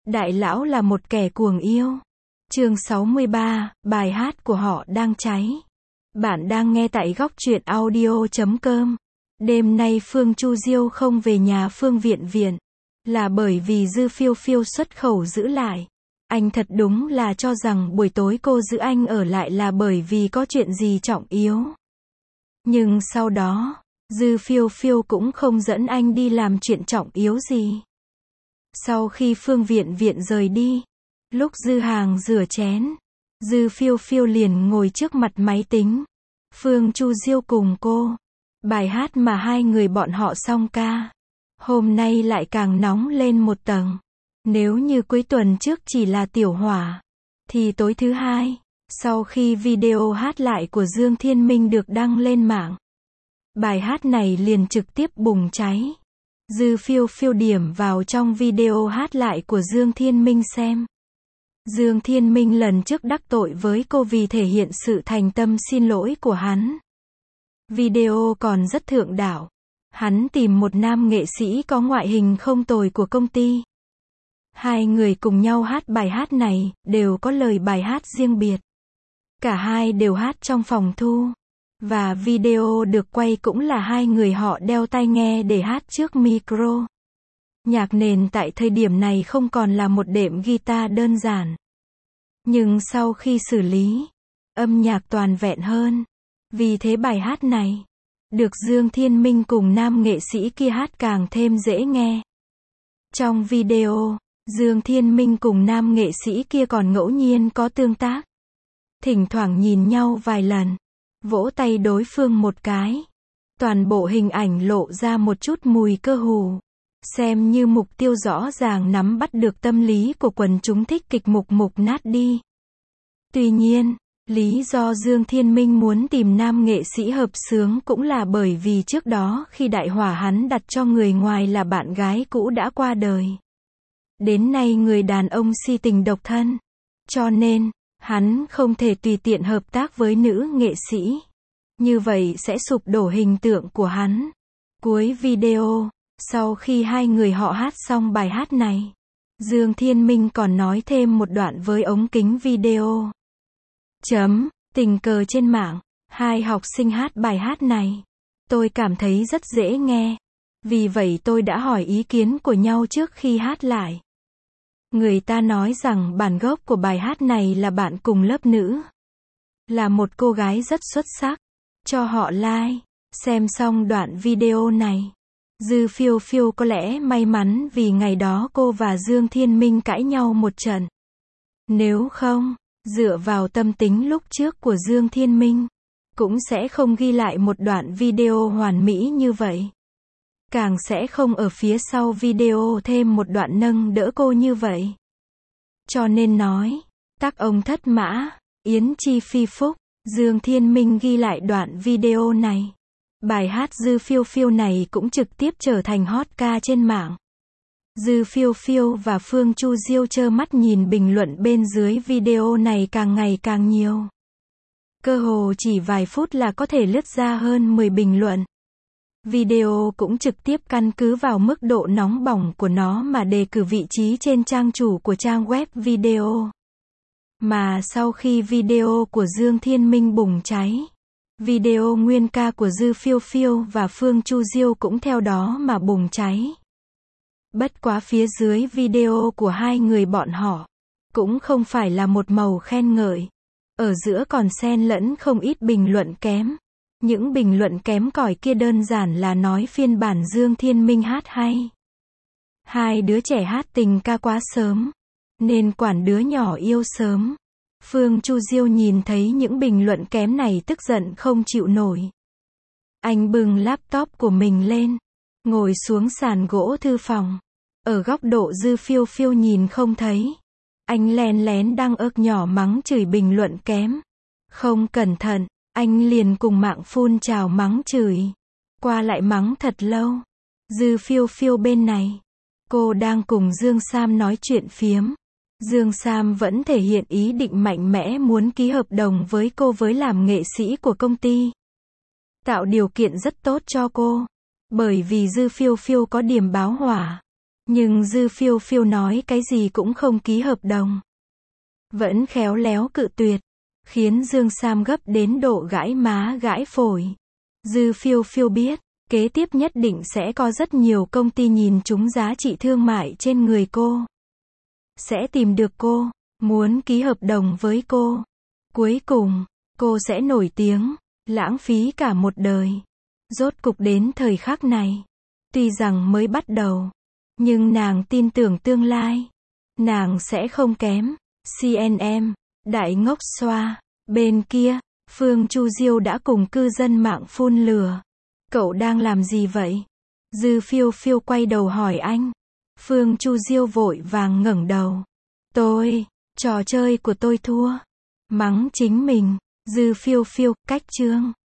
Đại lão là một kẻ cuồng yêu. Chương 63, bài hát của họ đang cháy. Bạn đang nghe tại góc truyện audio.com. Đêm nay Phương Chu Diêu không về nhà Phương Viện Viện. Là bởi vì Dư Phiêu Phiêu xuất khẩu giữ lại. Anh thật đúng là cho rằng buổi tối cô giữ anh ở lại là bởi vì có chuyện gì trọng yếu. Nhưng sau đó, Dư Phiêu Phiêu cũng không dẫn anh đi làm chuyện trọng yếu gì. Sau khi Phương Viện Viện rời đi, lúc Dư Hàng rửa chén, Dư Phiêu Phiêu liền ngồi trước mặt máy tính. Phương Chu Diêu cùng cô. Bài hát mà hai người bọn họ song ca. Hôm nay lại càng nóng lên một tầng. Nếu như cuối tuần trước chỉ là tiểu hỏa, thì tối thứ hai, sau khi video hát lại của Dương Thiên Minh được đăng lên mạng, bài hát này liền trực tiếp bùng cháy. Dư Phiêu Phiêu điểm vào trong video hát lại của Dương Thiên Minh xem. Dương Thiên Minh lần trước đắc tội với cô vì thể hiện sự thành tâm xin lỗi của hắn. Video còn rất thượng đạo. Hắn tìm một nam nghệ sĩ có ngoại hình không tồi của công ty. Hai người cùng nhau hát bài hát này, đều có lời bài hát riêng biệt. Cả hai đều hát trong phòng thu. Và video được quay cũng là hai người họ đeo tai nghe để hát trước micro. Nhạc nền tại thời điểm này không còn là một đệm guitar đơn giản. Nhưng sau khi xử lý, âm nhạc toàn vẹn hơn. Vì thế bài hát này được Dương Thiên Minh cùng nam nghệ sĩ kia hát càng thêm dễ nghe. Trong video, Dương Thiên Minh cùng nam nghệ sĩ kia còn ngẫu nhiên có tương tác. Thỉnh thoảng nhìn nhau vài lần, vỗ tay đối phương một cái. Toàn bộ hình ảnh lộ ra một chút mùi cơ hù. Xem như mục tiêu rõ ràng nắm bắt được tâm lý của quần chúng thích kịch mục nát đi. Tuy nhiên, lý do Dương Thiên Minh muốn tìm nam nghệ sĩ hợp xướng cũng là bởi vì trước đó khi đại hỏa hắn đặt cho người ngoài là bạn gái cũ đã qua đời. Đến nay người đàn ông si tình độc thân. Cho nên, hắn không thể tùy tiện hợp tác với nữ nghệ sĩ. Như vậy sẽ sụp đổ hình tượng của hắn. Cuối video, sau khi hai người họ hát xong bài hát này, Dương Thiên Minh còn nói thêm một đoạn với ống kính video. Tình cờ trên mạng, hai học sinh hát bài hát này. Tôi cảm thấy rất dễ nghe. Vì vậy tôi đã hỏi ý kiến của nhau trước khi hát lại. Người ta nói rằng bản gốc của bài hát này là bạn cùng lớp nữ. Là một cô gái rất xuất sắc. Cho họ like. Xem xong đoạn video này, Dư Phiêu Phiêu có lẽ may mắn vì ngày đó cô và Dương Thiên Minh cãi nhau một trận. Nếu không, dựa vào tâm tính lúc trước của Dương Thiên Minh, cũng sẽ không ghi lại một đoạn video hoàn mỹ như vậy. Càng sẽ không ở phía sau video thêm một đoạn nâng đỡ cô như vậy. Cho nên nói, tắc ông thất mã, yến chi phi phúc, Dương Thiên Minh ghi lại đoạn video này. Bài hát Dư Phiêu Phiêu này cũng trực tiếp trở thành hot ca trên mạng. Dư Phiêu Phiêu và Phương Chu Diêu trơ mắt nhìn bình luận bên dưới video này càng ngày càng nhiều. Cơ hồ chỉ vài phút là có thể lướt ra hơn 10 bình luận. Video cũng trực tiếp căn cứ vào mức độ nóng bỏng của nó mà đề cử vị trí trên trang chủ của trang web video. Mà sau khi video của Dương Thiên Minh bùng cháy, video nguyên ca của Dư Phiêu Phiêu và Phương Chu Diêu cũng theo đó mà bùng cháy. Bất quá phía dưới video của hai người bọn họ cũng không phải là một màu khen ngợi. Ở giữa còn xen lẫn không ít bình luận kém. Những bình luận kém cỏi kia đơn giản là nói phiên bản Dương Thiên Minh hát hay. Hai đứa trẻ hát tình ca quá sớm, nên quản đứa nhỏ yêu sớm. Phương Chu Diêu nhìn thấy những bình luận kém này tức giận không chịu nổi. Anh bưng laptop của mình lên, ngồi xuống sàn gỗ thư phòng. Ở góc độ Dư Phiêu Phiêu nhìn không thấy. Anh len lén đang ớt nhỏ mắng chửi bình luận kém. Không cẩn thận, anh liền cùng mạng phun trào mắng chửi. Qua lại mắng thật lâu. Dư Phiêu Phiêu bên này, cô đang cùng Dương Sam nói chuyện phiếm. Dương Sam vẫn thể hiện ý định mạnh mẽ muốn ký hợp đồng với cô với làm nghệ sĩ của công ty. Tạo điều kiện rất tốt cho cô. Bởi vì Dư Phiêu Phiêu có điểm báo hỏa. Nhưng Dư Phiêu Phiêu nói cái gì cũng không ký hợp đồng. Vẫn khéo léo cự tuyệt, khiến Dương Sam gấp đến độ gãi má gãi phổi. Dư Phiêu Phiêu biết, kế tiếp nhất định sẽ có rất nhiều công ty nhìn trúng giá trị thương mại trên người cô. Sẽ tìm được cô, muốn ký hợp đồng với cô. Cuối cùng, cô sẽ nổi tiếng, lãng phí cả một đời. Rốt cục đến thời khắc này. Tuy rằng mới bắt đầu, nhưng nàng tin tưởng tương lai. Nàng sẽ không kém. CNM, đại ngốc xoa. Bên kia, Phương Chu Diêu đã cùng cư dân mạng phun lửa. Cậu đang làm gì vậy? Dư Phiêu Phiêu quay đầu hỏi anh. Phương Chu Diêu vội vàng ngẩng đầu. Trò chơi của tôi thua. Mắng chính mình. Dư Phiêu Phiêu, cách chương.